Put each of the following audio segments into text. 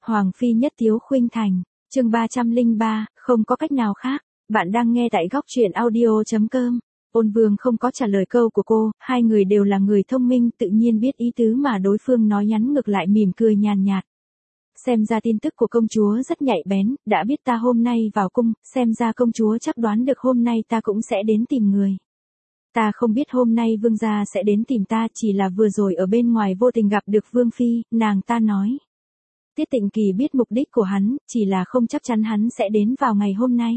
Hoàng phi nhất tiếu khuynh thành, chương 303, không có cách nào khác. Bạn đang nghe tại góc truyện audio.com. Ôn Vương không có trả lời câu của cô, hai người đều là người thông minh tự nhiên biết ý tứ mà đối phương nói, nhắn ngược lại mỉm cười nhàn nhạt. Xem ra tin tức của công chúa rất nhạy bén, đã biết ta hôm nay vào cung, xem ra công chúa chắc đoán được hôm nay ta cũng sẽ đến tìm người. Ta không biết hôm nay vương gia sẽ đến tìm ta, chỉ là vừa rồi ở bên ngoài vô tình gặp được vương phi, nàng ta nói. Tiết Tịnh Kỳ biết mục đích của hắn, chỉ là không chắc chắn hắn sẽ đến vào ngày hôm nay.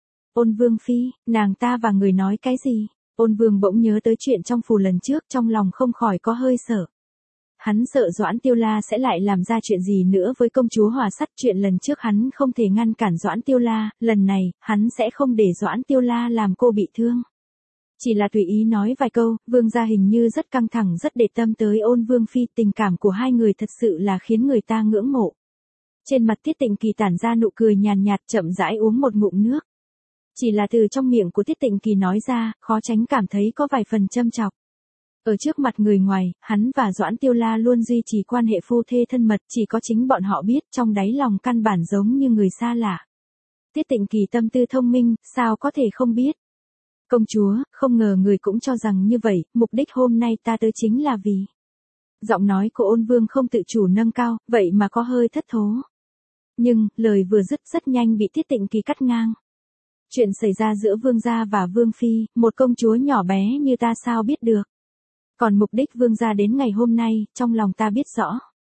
Ôn vương phi, nàng ta và người nói cái gì? Ôn vương bỗng nhớ tới chuyện trong phủ lần trước, trong lòng không khỏi có hơi sợ. Hắn sợ Doãn Tiêu La sẽ lại làm ra chuyện gì nữa với công chúa Hòa Sắt, chuyện lần trước hắn không thể ngăn cản Doãn Tiêu La, lần này, hắn sẽ không để Doãn Tiêu La làm cô bị thương. Chỉ là tùy ý nói vài câu, vương gia hình như rất căng thẳng, rất để tâm tới Ôn vương phi, tình cảm của hai người thật sự là khiến người ta ngưỡng mộ. Trên mặt Tiết Tịnh Kỳ tản ra nụ cười nhàn nhạt, chậm rãi uống một ngụm nước. Chỉ là từ trong miệng của Tiết Tịnh Kỳ nói ra, khó tránh cảm thấy có vài phần châm chọc. Ở trước mặt người ngoài, hắn và Doãn Tiêu La luôn duy trì quan hệ phu thê thân mật, chỉ có chính bọn họ biết, trong đáy lòng căn bản giống như người xa lạ. Tiết Tịnh Kỳ tâm tư thông minh, sao có thể không biết. Công chúa, không ngờ người cũng cho rằng như vậy, mục đích hôm nay ta tới chính là vì. Giọng nói của Ôn Vương không tự chủ nâng cao, vậy mà có hơi thất thố. Nhưng, lời vừa dứt rất nhanh bị Tiết Tịnh Kỳ cắt ngang. Chuyện xảy ra giữa vương gia và vương phi, một công chúa nhỏ bé như ta sao biết được. Còn mục đích vương gia đến ngày hôm nay, trong lòng ta biết rõ.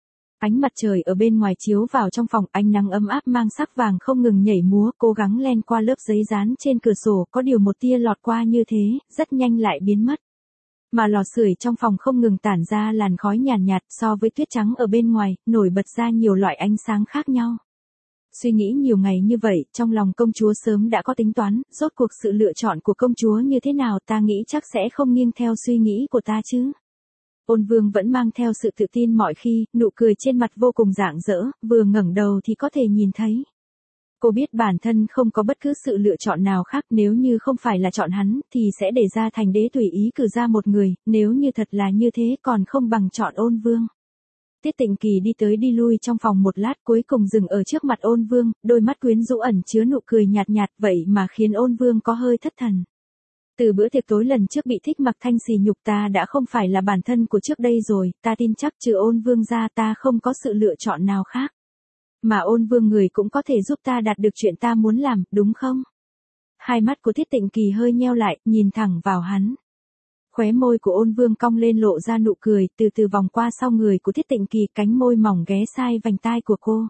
Ánh mặt trời ở bên ngoài chiếu vào trong phòng, ánh nắng ấm áp mang sắc vàng không ngừng nhảy múa, cố gắng len qua lớp giấy dán trên cửa sổ, có điều một tia lọt qua như thế, rất nhanh lại biến mất. Mà lò sưởi trong phòng không ngừng tản ra làn khói nhàn nhạt, so với tuyết trắng ở bên ngoài, nổi bật ra nhiều loại ánh sáng khác nhau. Suy nghĩ nhiều ngày như vậy, trong lòng công chúa sớm đã có tính toán, rốt cuộc sự lựa chọn của công chúa như thế nào, ta nghĩ chắc sẽ không nghiêng theo suy nghĩ của ta chứ. Ôn Vương vẫn mang theo sự tự tin mọi khi, nụ cười trên mặt vô cùng rạng rỡ, vừa ngẩng đầu thì có thể nhìn thấy. Cô biết bản thân không có bất cứ sự lựa chọn nào khác, nếu như không phải là chọn hắn, thì sẽ để ra thành đế tùy ý cử ra một người, nếu như thật là như thế còn không bằng chọn Ôn Vương. Tiết Tịnh Kỳ đi tới đi lui trong phòng một lát, cuối cùng dừng ở trước mặt Ôn Vương, đôi mắt quyến rũ ẩn chứa nụ cười nhạt nhạt, vậy mà khiến Ôn Vương có hơi thất thần. Từ bữa tiệc tối lần trước bị Thích Mặc Thanh sỉ nhục, ta đã không phải là bản thân của trước đây rồi, ta tin chắc trừ Ôn Vương ra ta không có sự lựa chọn nào khác. Mà Ôn Vương người cũng có thể giúp ta đạt được chuyện ta muốn làm, đúng không? Hai mắt của Tiết Tịnh Kỳ hơi nheo lại, nhìn thẳng vào hắn. Khóe môi của Ôn Vương cong lên lộ ra nụ cười, từ từ vòng qua sau người của Tiết Tịnh Kỳ, cánh môi mỏng ghé sai vành tai của cô.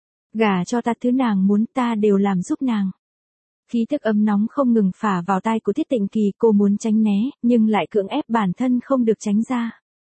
Gả cho ta, thứ nàng muốn ta đều làm giúp nàng. Khí tức ấm nóng không ngừng phả vào tai của Tiết Tịnh Kỳ, cô muốn tránh né, nhưng lại cưỡng ép bản thân không được tránh ra.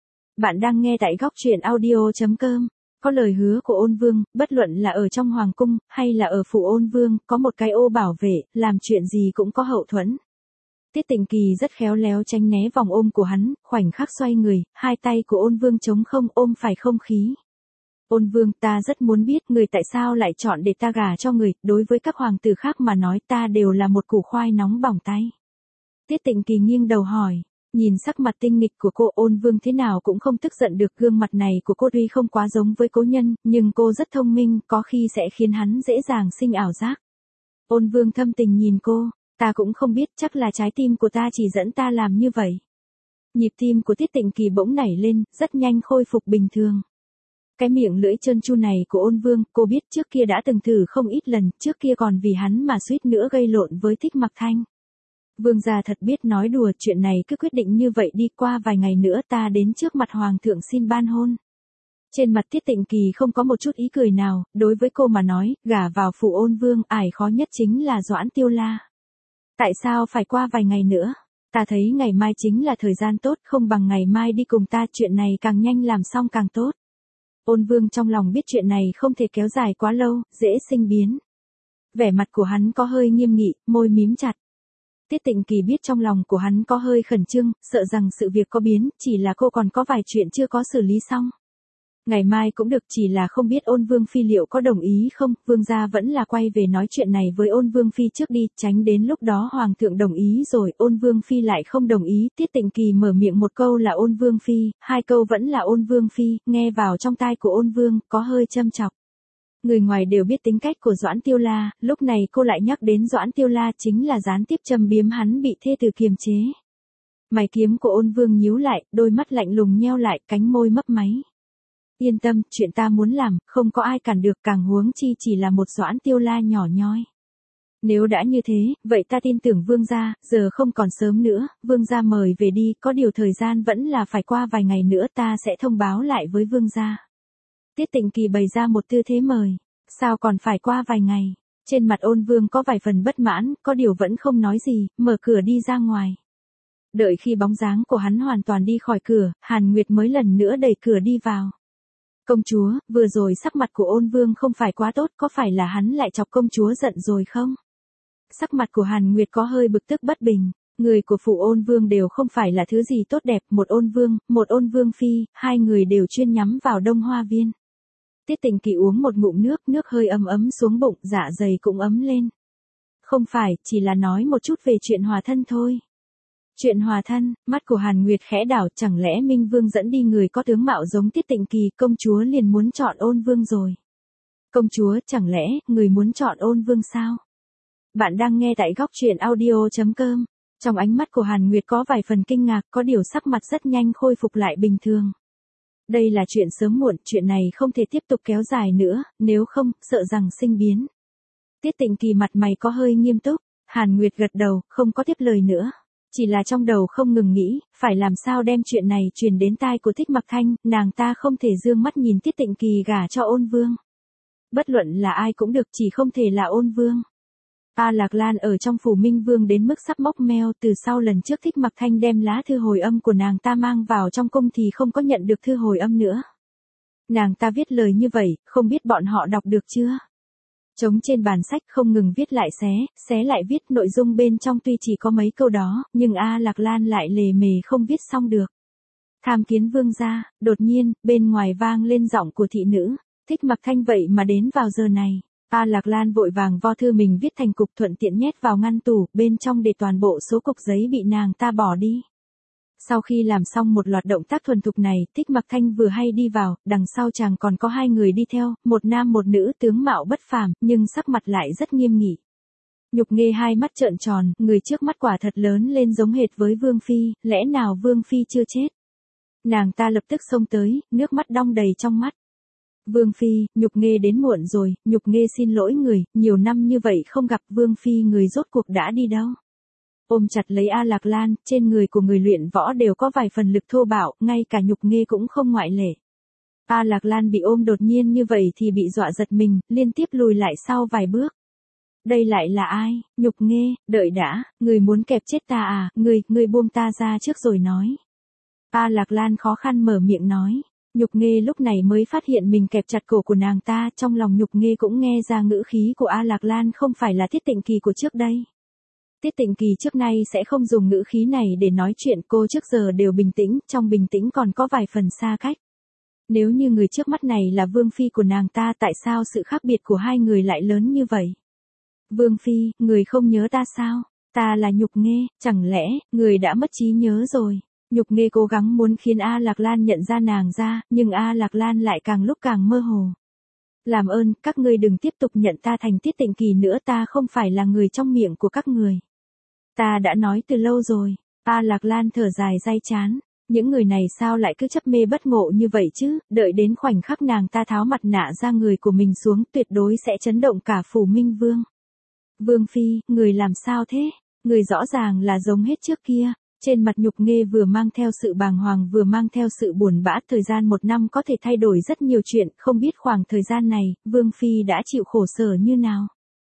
Bạn đang nghe tại góc truyện audio.com. Có lời hứa của Ôn Vương, bất luận là ở trong hoàng cung, hay là ở phủ Ôn Vương, có một cái ô bảo vệ, làm chuyện gì cũng có hậu thuẫn. Tiết Tịnh Kỳ rất khéo léo tránh né vòng ôm của hắn, khoảnh khắc xoay người, hai tay của Ôn Vương trống không, ôm phải không khí. Ôn Vương, ta rất muốn biết người tại sao lại chọn để ta gả cho người, đối với các hoàng tử khác mà nói ta đều là một củ khoai nóng bỏng tay. Tiết Tịnh Kỳ nghiêng đầu hỏi, nhìn sắc mặt tinh nghịch của cô, Ôn Vương thế nào cũng không tức giận được, gương mặt này của cô tuy không quá giống với cố nhân, nhưng cô rất thông minh, có khi sẽ khiến hắn dễ dàng sinh ảo giác. Ôn Vương thâm tình nhìn cô, ta cũng không biết, chắc là trái tim của ta chỉ dẫn ta làm như vậy. Nhịp tim của Tiết Tịnh Kỳ bỗng nảy lên, rất nhanh khôi phục bình thường. Cái miệng lưỡi trơn tru này của Ôn Vương, cô biết trước kia đã từng thử không ít lần, trước kia còn vì hắn mà suýt nữa gây lộn với Thích Mặc Thanh. Vương gia thật biết nói đùa, chuyện này cứ quyết định như vậy đi, qua vài ngày nữa ta đến trước mặt hoàng thượng xin ban hôn. Trên mặt Tiết Tịnh Kỳ không có một chút ý cười nào, đối với cô mà nói, gả vào phủ Ôn Vương, ải khó nhất chính là Doãn Tiêu La. Tại sao phải qua vài ngày nữa? Ta thấy ngày mai chính là thời gian tốt, không bằng ngày mai đi cùng ta, chuyện này càng nhanh làm xong càng tốt. Ôn Vương trong lòng biết chuyện này không thể kéo dài quá lâu, dễ sinh biến. Vẻ mặt của hắn có hơi nghiêm nghị, môi mím chặt. Tiết Tịnh Kỳ biết trong lòng của hắn có hơi khẩn trương, sợ rằng sự việc có biến, chỉ là cô còn có vài chuyện chưa có xử lý xong. Ngày mai cũng được, chỉ là không biết Ôn Vương phi liệu có đồng ý không, vương gia vẫn là quay về nói chuyện này với Ôn Vương phi trước đi, tránh đến lúc đó hoàng thượng đồng ý rồi Ôn Vương phi lại không đồng ý. Tiết Tịnh Kỳ mở miệng một câu là Ôn Vương phi, hai câu vẫn là Ôn Vương phi, nghe vào trong tai của Ôn Vương, có hơi châm chọc. Người ngoài đều biết tính cách của Doãn Tiêu La, lúc này cô lại nhắc đến Doãn Tiêu La chính là gián tiếp châm biếm hắn bị thê tử kiềm chế. Mày kiếm của Ôn Vương nhíu lại, đôi mắt lạnh lùng nheo lại, cánh môi mấp máy. Yên tâm, chuyện ta muốn làm, không có ai cản được, càng huống chi chỉ là một Doãn Tiêu La nhỏ nhoi. Nếu đã như thế, vậy ta tin tưởng Vương gia, giờ không còn sớm nữa, Vương gia mời về đi, có điều thời gian vẫn là phải qua vài ngày nữa ta sẽ thông báo lại với Vương gia. Tiết Tịnh Kỳ bày ra một tư thế mời, sao còn phải qua vài ngày, trên mặt Ôn Vương có vài phần bất mãn, có điều vẫn không nói gì, mở cửa đi ra ngoài. Đợi khi bóng dáng của hắn hoàn toàn đi khỏi cửa, Hàn Nguyệt mới lần nữa đẩy cửa đi vào. Công chúa, vừa rồi sắc mặt của Ôn Vương không phải quá tốt, có phải là hắn lại chọc công chúa giận rồi không? Sắc mặt của Hàn Nguyệt có hơi bực tức bất bình, người của phủ Ôn Vương đều không phải là thứ gì tốt đẹp, một Ôn Vương phi, hai người đều chuyên nhắm vào Đông Hoa Viên. Tiết Tịnh Kỳ uống một ngụm nước, nước hơi ấm ấm xuống bụng, dạ dày cũng ấm lên. Không phải, chỉ là nói một chút về chuyện hòa thân thôi. Chuyện hòa thân, mắt của Hàn Nguyệt khẽ đảo, chẳng lẽ Minh Vương dẫn đi người có tướng mạo giống Tiết Tịnh Kỳ, công chúa liền muốn chọn Ôn Vương rồi. Công chúa, chẳng lẽ, người muốn chọn Ôn Vương sao? Bạn đang nghe tại góc truyện audio.com. Trong ánh mắt của Hàn Nguyệt có vài phần kinh ngạc, có điều sắc mặt rất nhanh khôi phục lại bình thường. Đây là chuyện sớm muộn, chuyện này không thể tiếp tục kéo dài nữa, nếu không, sợ rằng sinh biến. Tiết Tịnh Kỳ mặt mày có hơi nghiêm túc, Hàn Nguyệt gật đầu, không có tiếp lời nữa. Chỉ là trong đầu không ngừng nghĩ, phải làm sao đem chuyện này truyền đến tai của Thích Mặc Thanh, nàng ta không thể dương mắt nhìn Tiết Tịnh Kỳ gả cho Ôn Vương. Bất luận là ai cũng được, chỉ không thể là Ôn Vương. A Lạc Lan ở trong phủ Minh Vương đến mức sắp móc meo, từ sau lần trước Thích Mặc Thanh đem lá thư hồi âm của nàng ta mang vào trong cung thì không có nhận được thư hồi âm nữa. Nàng ta viết lời như vậy, không biết bọn họ đọc được chưa? Trống trên bàn sách không ngừng viết lại xé lại viết, nội dung bên trong tuy chỉ có mấy câu đó, nhưng A Lạc Lan lại lề mề không viết xong được. Tham kiến vương gia, đột nhiên, bên ngoài vang lên giọng của thị nữ, Thích Mặc Thanh vậy mà đến vào giờ này. A Lạc Lan vội vàng vo thư mình viết thành cục thuận tiện nhét vào ngăn tủ, bên trong để toàn bộ số cục giấy bị nàng ta bỏ đi. Sau khi làm xong một loạt động tác thuần thục này, Thích Mặc Thanh vừa hay đi vào, đằng sau chàng còn có hai người đi theo, một nam một nữ, tướng mạo bất phàm, nhưng sắc mặt lại rất nghiêm nghị. Nhục Nghê hai mắt trợn tròn, người trước mắt quả thật lớn lên giống hệt với Vương Phi, lẽ nào Vương Phi chưa chết? Nàng ta lập tức xông tới, nước mắt đong đầy trong mắt. Vương Phi, Nhục Nghê đến muộn rồi, Nhục Nghê xin lỗi người, nhiều năm như vậy không gặp Vương Phi, người rốt cuộc đã đi đâu? Ôm chặt lấy A Lạc Lan, trên người của người luyện võ đều có vài phần lực thô bạo, ngay cả Nhục Nghê cũng không ngoại lệ. A Lạc Lan bị ôm đột nhiên như vậy thì bị dọa giật mình, liên tiếp lùi lại sau vài bước. Đây lại là ai? Nhục Nghê, đợi đã, người muốn kẹp chết ta à, người buông ta ra trước rồi nói. A Lạc Lan khó khăn mở miệng nói. Nhục Nghê lúc này mới phát hiện mình kẹp chặt cổ của nàng ta, trong lòng Nhục Nghê cũng nghe ra ngữ khí của A Lạc Lan không phải là Tiết Tịnh Kỳ của trước đây. Tiết Tịnh Kỳ trước nay sẽ không dùng ngữ khí này để nói chuyện, cô trước giờ đều bình tĩnh, trong bình tĩnh còn có vài phần xa cách. Nếu như người trước mắt này là Vương Phi của nàng ta, tại sao sự khác biệt của hai người lại lớn như vậy? Vương Phi, người không nhớ ta sao? Ta là Nhục Nghê, chẳng lẽ, người đã mất trí nhớ rồi? Nhục Nghê cố gắng muốn khiến A Lạc Lan nhận ra nàng ra, nhưng A Lạc Lan lại càng lúc càng mơ hồ. Làm ơn, các ngươi đừng tiếp tục nhận ta thành Tiết Tịnh Kỳ nữa, ta không phải là người trong miệng của các người. Ta đã nói từ lâu rồi. A Lạc Lan thở dài day chán. Những người này sao lại cứ chấp mê bất ngộ như vậy chứ, đợi đến khoảnh khắc nàng ta tháo mặt nạ ra người của mình xuống, tuyệt đối sẽ chấn động cả phủ Minh Vương. Vương Phi, người làm sao thế? Người rõ ràng là giống hết trước kia. Trên mặt Nhục Nghê vừa mang theo sự bàng hoàng vừa mang theo sự buồn bã, thời gian một năm có thể thay đổi rất nhiều chuyện, không biết khoảng thời gian này, Vương Phi đã chịu khổ sở như nào.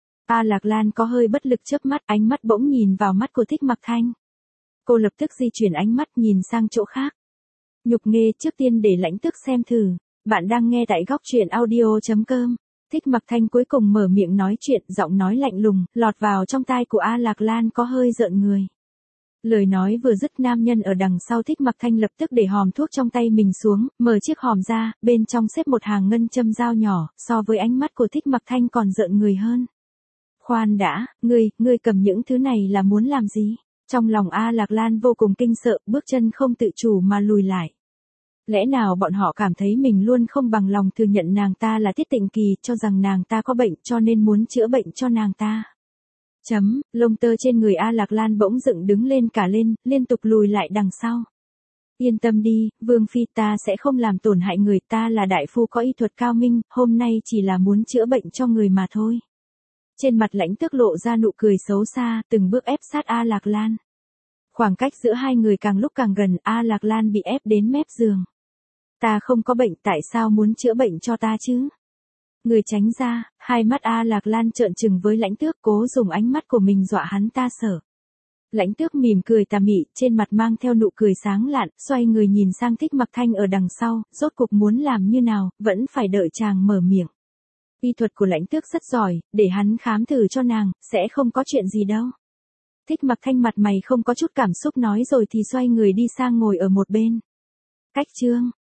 A Lạc Lan có hơi bất lực chớp mắt, ánh mắt bỗng nhìn vào mắt của Thích Mặc Thanh. Cô lập tức di chuyển ánh mắt nhìn sang chỗ khác. Nhục Nghê, trước tiên để lãnh tước xem thử. Bạn đang nghe tại góc truyện audio.com. Thích Mặc Thanh cuối cùng mở miệng nói chuyện, giọng nói lạnh lùng, lọt vào trong tai của A Lạc Lan có hơi rợn người. Lời nói vừa dứt, nam nhân ở đằng sau Thích Mặc Thanh lập tức để hòm thuốc trong tay mình xuống, mở chiếc hòm ra, bên trong xếp một hàng ngân châm dao nhỏ, so với ánh mắt của Thích Mặc Thanh còn rợn người hơn. Khoan đã, ngươi cầm những thứ này là muốn làm gì? Trong lòng A Lạc Lan vô cùng kinh sợ, bước chân không tự chủ mà lùi lại. Lẽ nào bọn họ cảm thấy mình luôn không bằng lòng thừa nhận nàng ta là Tiết Tịnh Kỳ, cho rằng nàng ta có bệnh cho nên muốn chữa bệnh cho nàng ta. Lông tơ trên người A Lạc Lan bỗng dựng đứng lên cả lên, liên tục lùi lại đằng sau. Yên tâm đi, Vương Phi, ta sẽ không làm tổn hại người, ta là đại phu có y thuật cao minh, hôm nay chỉ là muốn chữa bệnh cho người mà thôi. Trên mặt Lãnh Tước lộ ra nụ cười xấu xa, từng bước ép sát A Lạc Lan. Khoảng cách giữa hai người càng lúc càng gần, A Lạc Lan bị ép đến mép giường. Ta không có bệnh, tại sao muốn chữa bệnh cho ta chứ? Người tránh ra, hai mắt A Lạc Lan trợn trừng với Lãnh Tước, cố dùng ánh mắt của mình dọa hắn ta sợ. Lãnh Tước mỉm cười tà mị, trên mặt mang theo nụ cười sáng lạn, xoay người nhìn sang Thích Mặc Thanh ở đằng sau, rốt cuộc muốn làm như nào, vẫn phải đợi chàng mở miệng. Y thuật của Lãnh Tước rất giỏi, để hắn khám thử cho nàng, sẽ không có chuyện gì đâu. Thích Mặc Thanh mặt mày không có chút cảm xúc nói rồi thì xoay người đi sang ngồi ở một bên. Cách chương